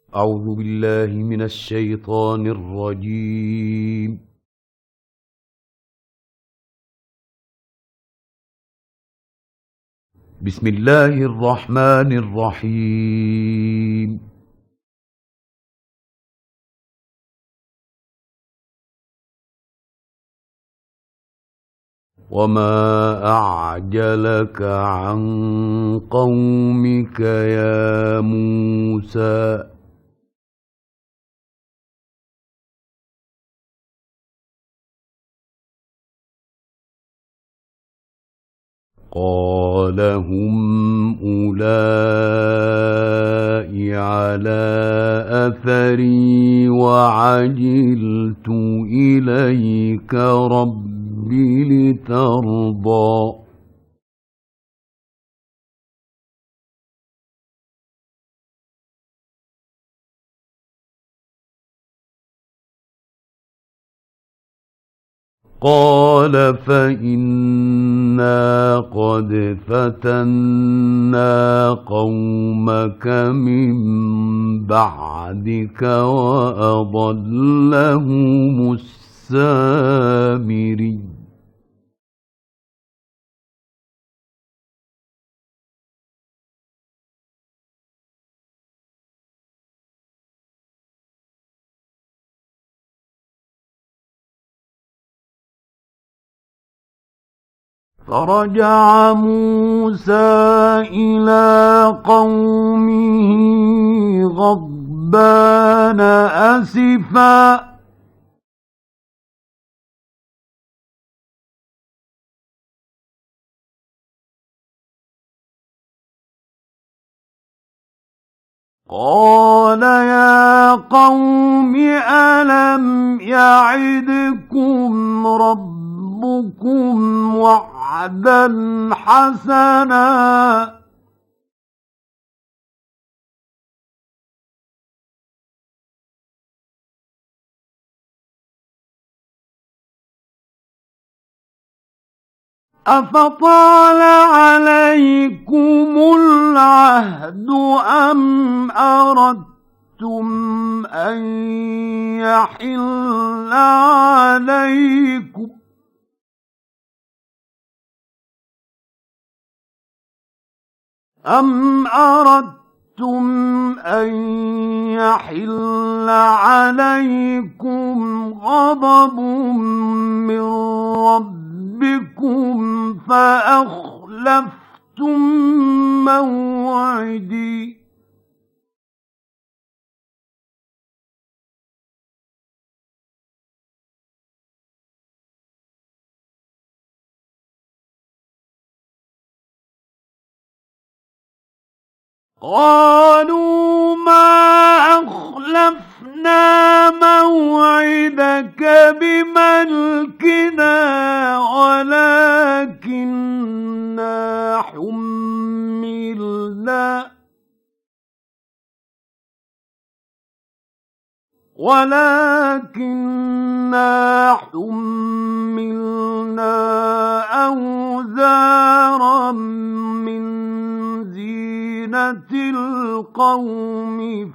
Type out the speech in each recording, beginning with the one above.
أعوذ بالله من الشيطان الرجيم. بسم الله الرحمن الرحيم. وما أعجلك عن قومك يا موسى. قال هم أولئك على أثري وعجلت إليك رب لترضى. قال فإنا قد فتنا قومك من بعدك وأضلهم السامري. فرجع موسى إلى قومه غضبان أسفا. قال يا قوم ألم يعدكم ربكم وعدا حسنا أفطال عليكم العهد أم أردتم أن يحل عليكم غضب من ربكم فأخلفتم موعدي قالوا ما أخلفنا موعدك بملكنا ولكننا حملنا أوزارا من زينة القوم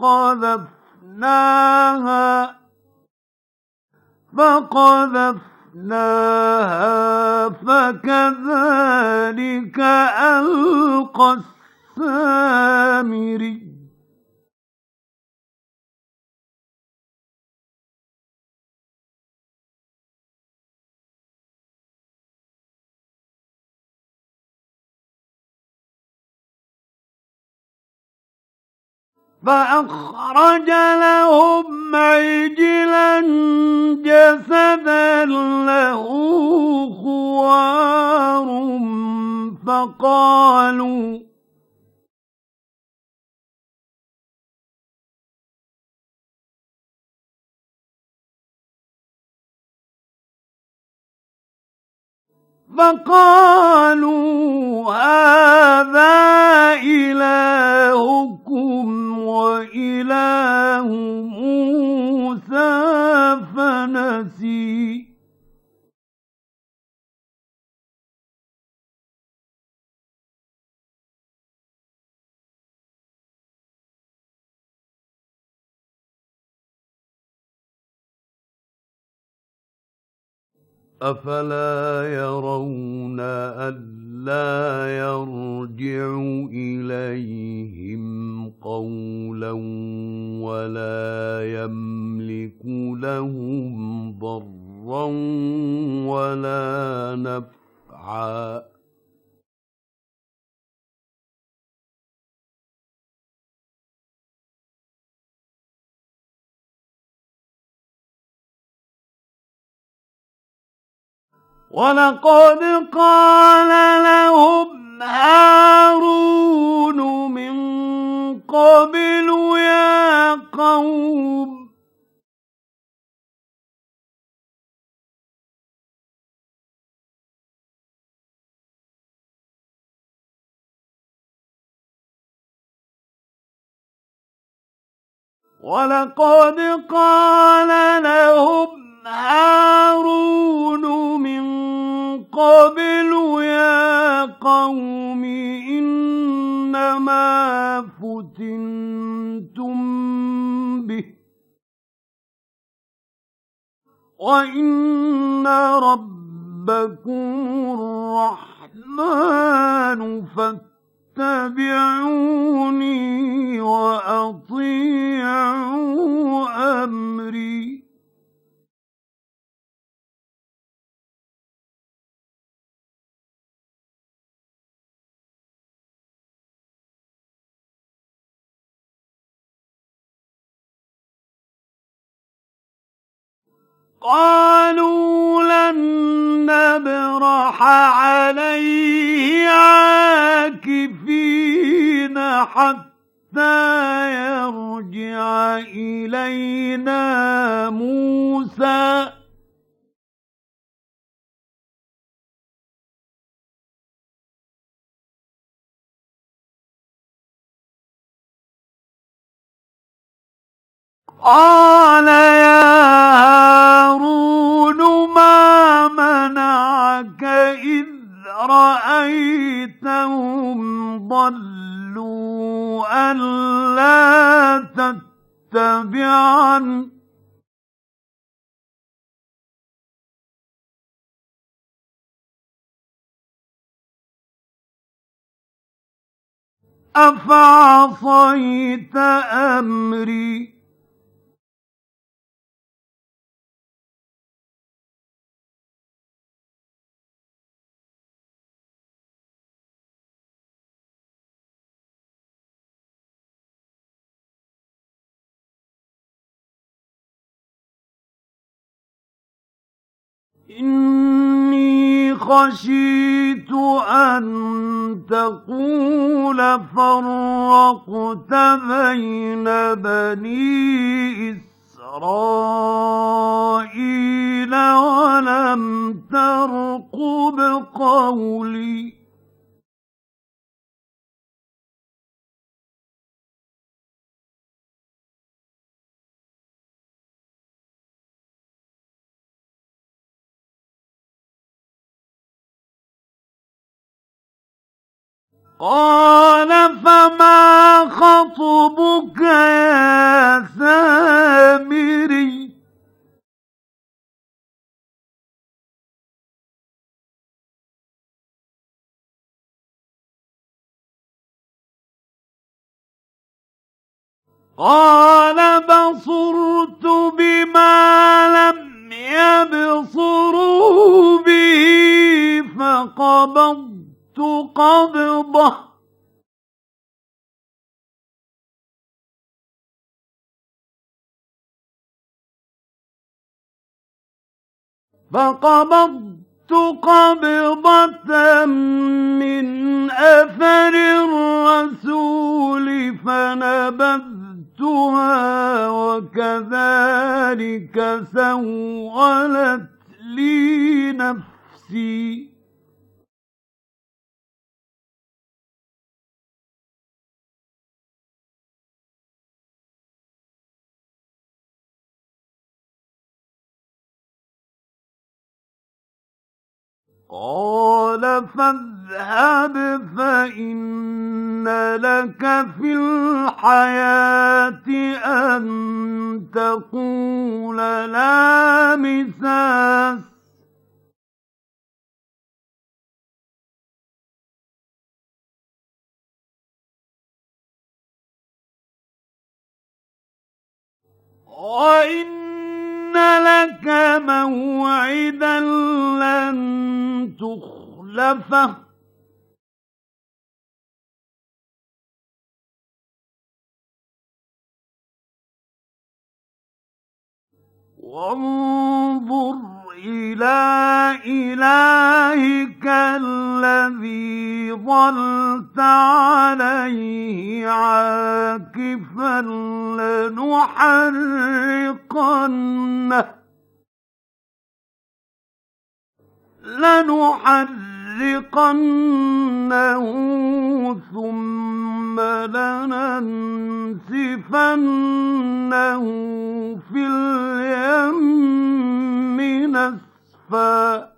فقذفناها فكذلك ألقى السامري. فأخرج لهم عجلا جسدا له خوار فقالوا هذا إلهكم وإله موسى فنسي. أفلا يرون ألا يرجع إليهم قولا ولا يملك لهم ضرا ولا نفعا ولقد قال لهم هارون من قبل يا قوم ولقد قال لهم هارون من قبل يا قوم إنما فتنتم به وإن ربكم الرحمن فاتبعوني وأطيعوا أمري قالوا لن نبرح عليه عاكفين حتى يرجع إلينا موسى قال يا هارون ما منعك إذ رأيتهم ضلوا ألا تتبعن أفعصيت أمري إني خشيت أن تقول فرقت بين بني إسرائيل ولم ترقب قولي قال فما خطبك يا سامري قال بصرت بما لم يبصروا به فقبضت قبضة قبضة من أثر الرسول فنبذتها وكذلك سولت لي نفسي قال فاذهب فإن لك في الحياة أن تقول لا مساس وَإِنَّ لَكَ مَوْعِدًا لَّن تُخْلَفَهُ وَانظُرْ إِلَىٰ إِلَٰهِكَ الَّذِي ظَلْتَ عَلَيْهِ عَاكِفًا لَنُحَرِّقَنَّهُ ثُمَّ لَنَنسِفَنَّهُ فِي الْيَمِّ نَسْفًا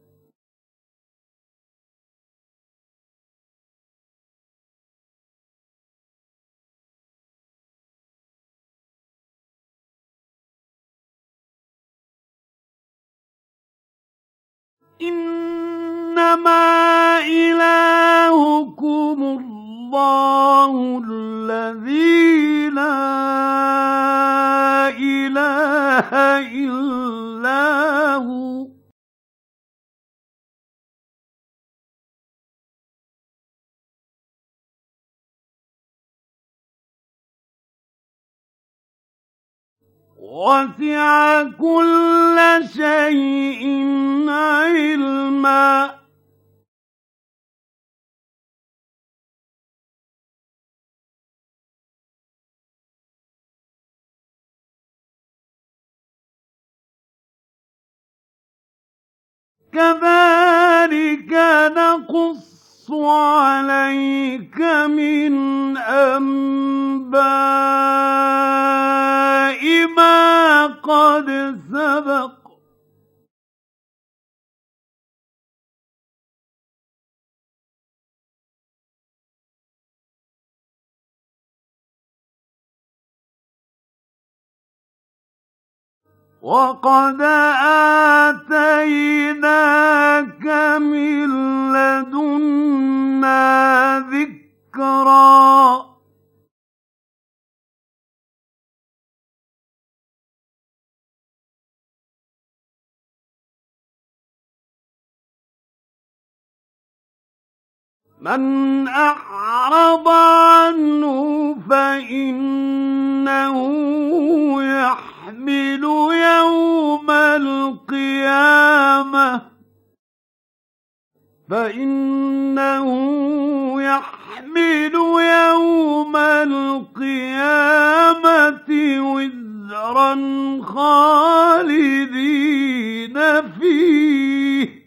إِنَّمَا إِلَٰهُكُمُ اللَّهُ الَّذِي لَا إِلَٰهَ إِلَّا هُوَ وَسِعَ كُلَّ شَيْءٍ عِلْمًا كَذَٰلِكَ نَقُصُّ عَلَيْكَ مِنْ أَنبَاءِ مَا قَدْ سَبَقَ وَقَدْ آتَيْنَاكَ مِن لَّدُنَّا ذِكْرًا مَّنْ أَعْرَضَ عَنْهُ فَإِنَّهُ يَحْمِلُ يَوْمَ الْقِيَامَةِ وِزْرًا خَالِدِينَ فِيهِ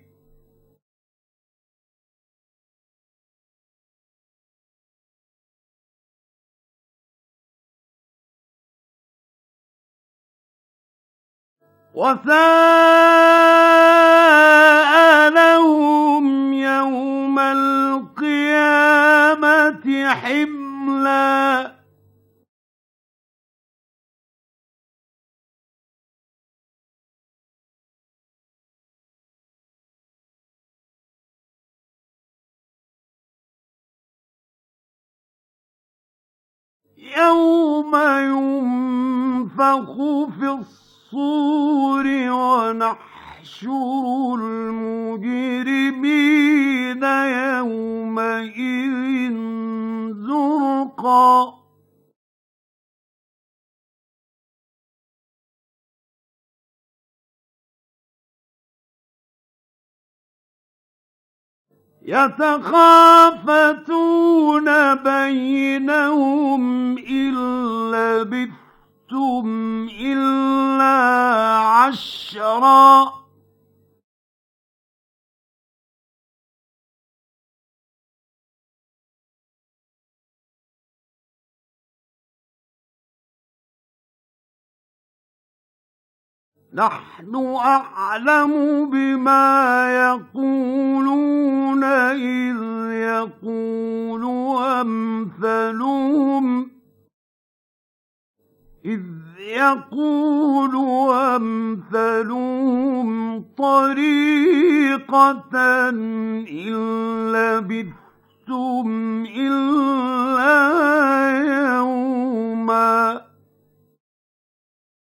وَسَاءَ لَهُمْ يَوْمَ الْقِيَامَةِ حِمْلًا يَوْمَ يُنفَخُ فِي الصُّورِ وَنَحْشُرُ الْمُجْرِمِينَ يَوْمَئِذٍ زُرْقًا يَتَخَافَتُونَ بَيْنَهُمْ إِن لَّبِثْتُمْ إِلَّا عَشْرًا نَحْنُ أَعْلَمُ بِمَا يَقُولُونَ إِذْ يَقُولُ أَمْثَلُهُمْ طَرِيقَةً إِن لَّبِثْتُمْ إِلَّا يَوْمًا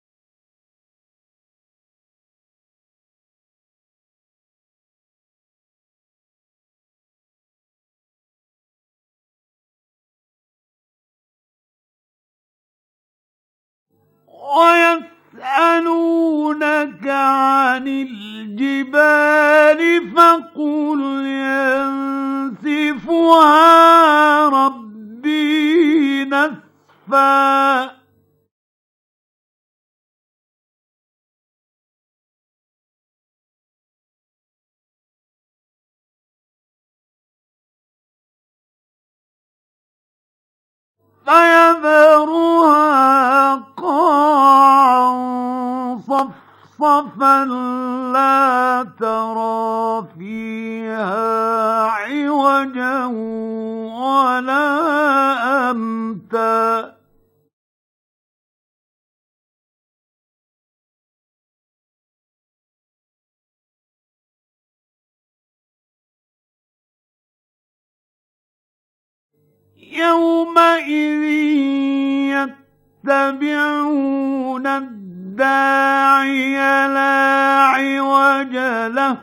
ويسألونك عن الجبال فقل ينسفها ربي نسفا فيذرها قاعا صفصفا لا ترى فيها عوجا ولا أمتا يومئذ يتبعون الداعي لا عوج له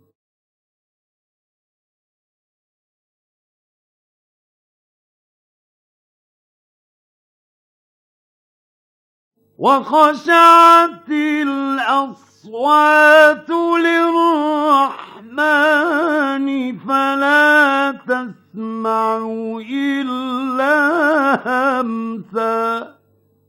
وخشعت الأصوات للرحمن فلا تسمع إلا همسا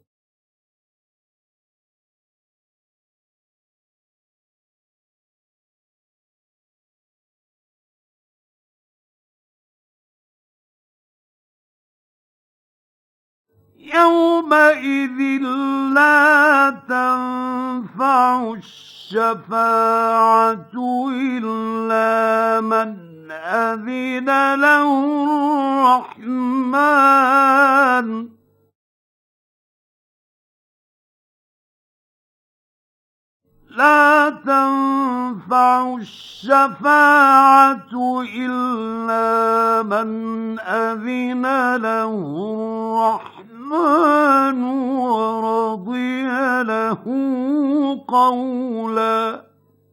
يومئذ لا تنفع الشفاعة إلا من أذن له الرحمن لا تنفع الشفاعة إلا من أذن له الرحمن ورضي له قولا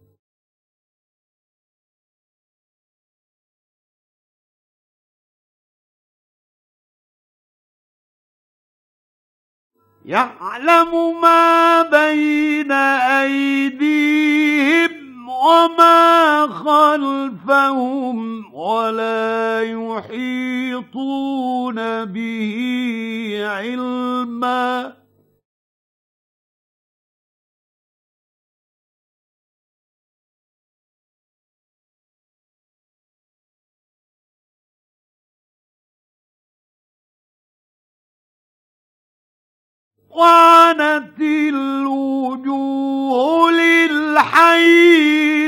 يعلم ما بين أيديهم وما خلفهم ولا يحيطون به علما وعنت الوجوه للحي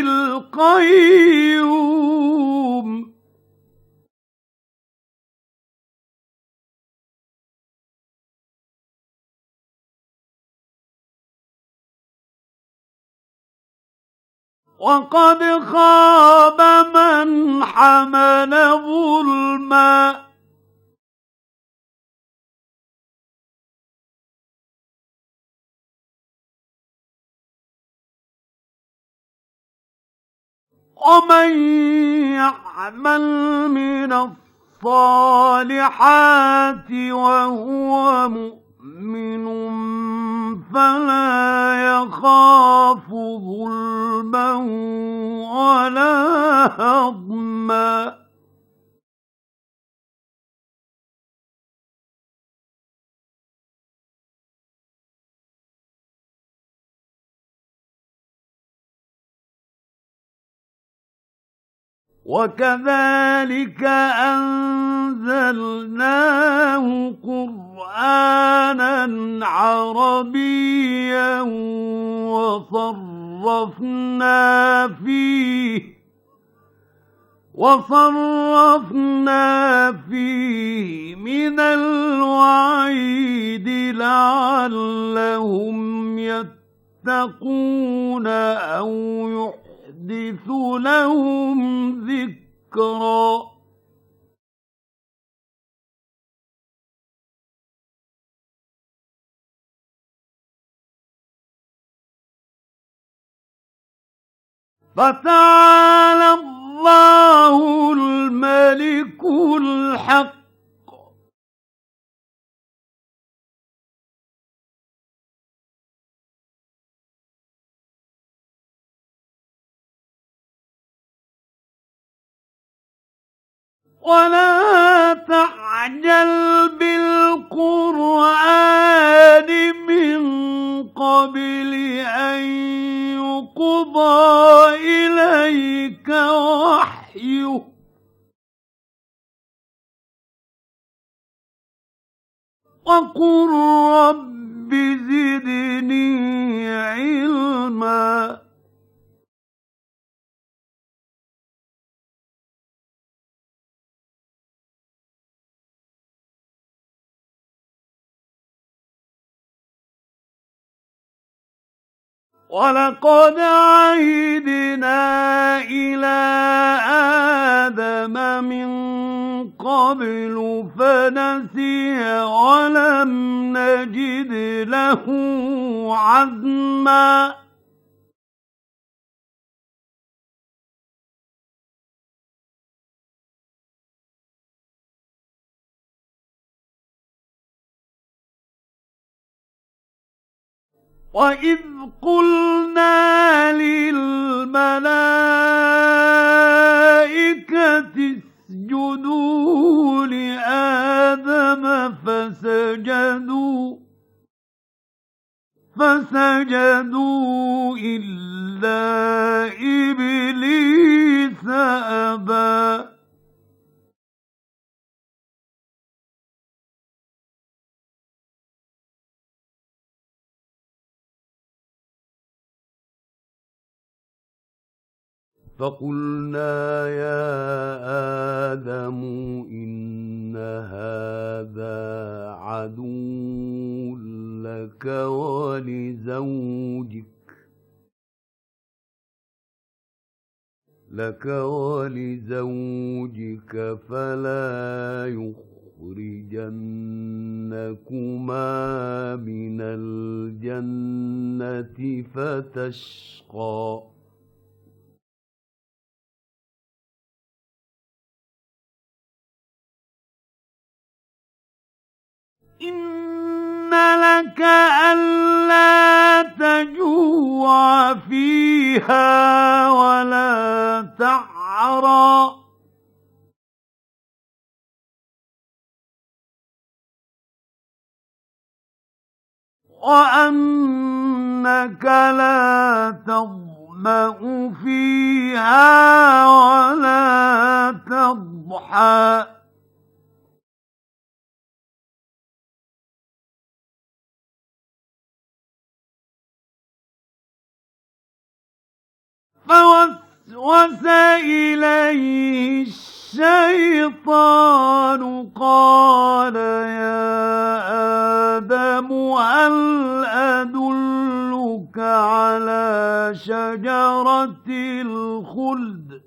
القيوم وقد خاب من حمل ظلما ومن يعمل من الصالحات وهو مؤمن فلا يخاف ظلما ولا هضما وكذلك أنزلناه قرآنا عربيا وصرفنا فيه من الوعيد لعلهم يتقون أو يحدث لهم ذكرا فتعالى الله الملك الحق ولا تعجل بالقرآن من قبل أن يقضى إليك وحيه وقل رب زدني علما ولقد عهدنا إلى آدم من قبل فنسي ولم نجد له عزما وإذ قلنا للملائكة اسجدوا لآدم فسجدوا إلا إبليس أبى فقلنا يا آدم إن هذا عدو لك ولزوجك فلا يخرجنكما من الجنة فتشقى إن لك ألا تجوع فيها ولا تعرى وأنك لا تظمأ فيها ولا تضحى فوسوس إليه الشيطان قال يا آدم هل أدلك على شجرة الخلد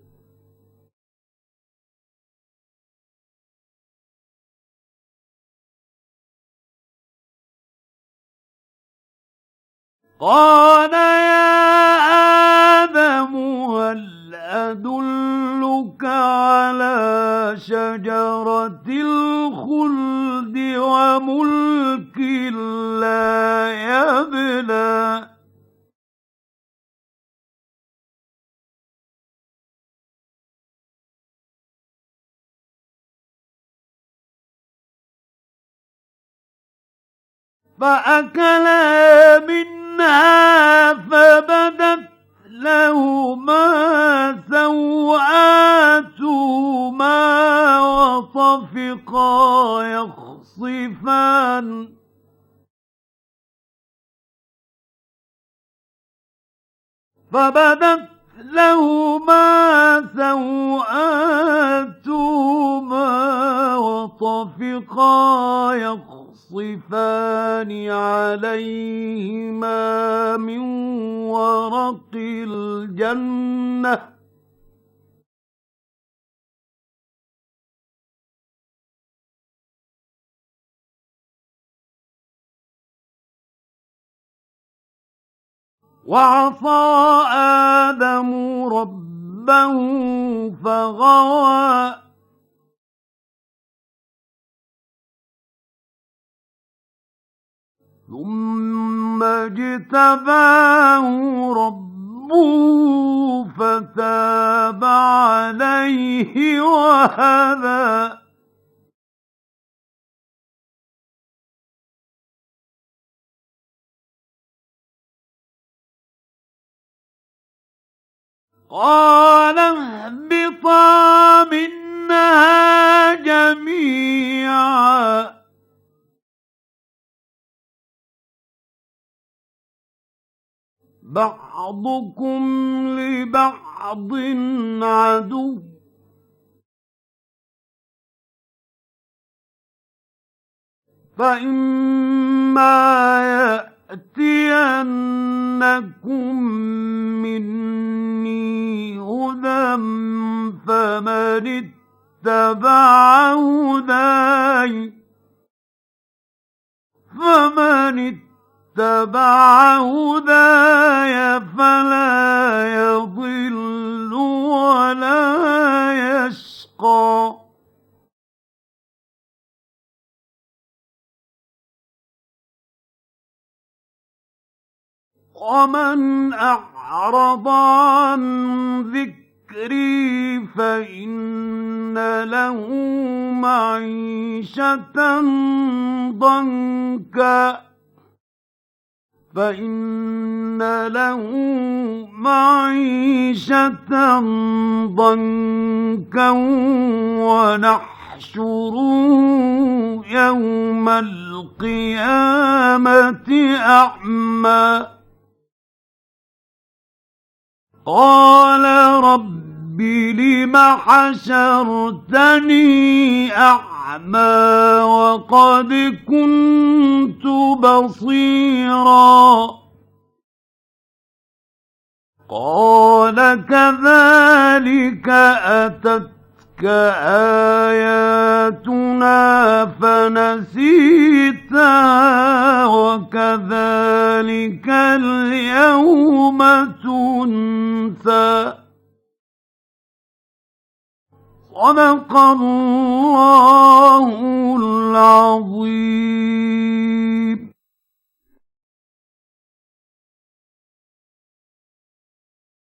قال يا آدم هل أدلك على شجرة الخلد وملك لا يبلى فأكلا منها فبدت لهما سوآتهما وطفقا يخصفان عليهما من ورق الجنة وعصى آدم ربه فغوى ثم اجتباه ربه ربه فتاب عليه وهدى قال اهبطا منها جميعا بعضكم لبعض عدو فإما يأتينكم مني هدى فمن اتبع هداي فلا يضل ولا يشقى ومن أعرض عن ذكري فإن له معيشة ضنكا ونحشره يوم القيامة أعمى قال رب لم حشرتني أعمى وقد كنت بصيرا قال كذلك أتتك آياتنا فنسيتها وكذلك اليوم تنسى صدق الله العظيم.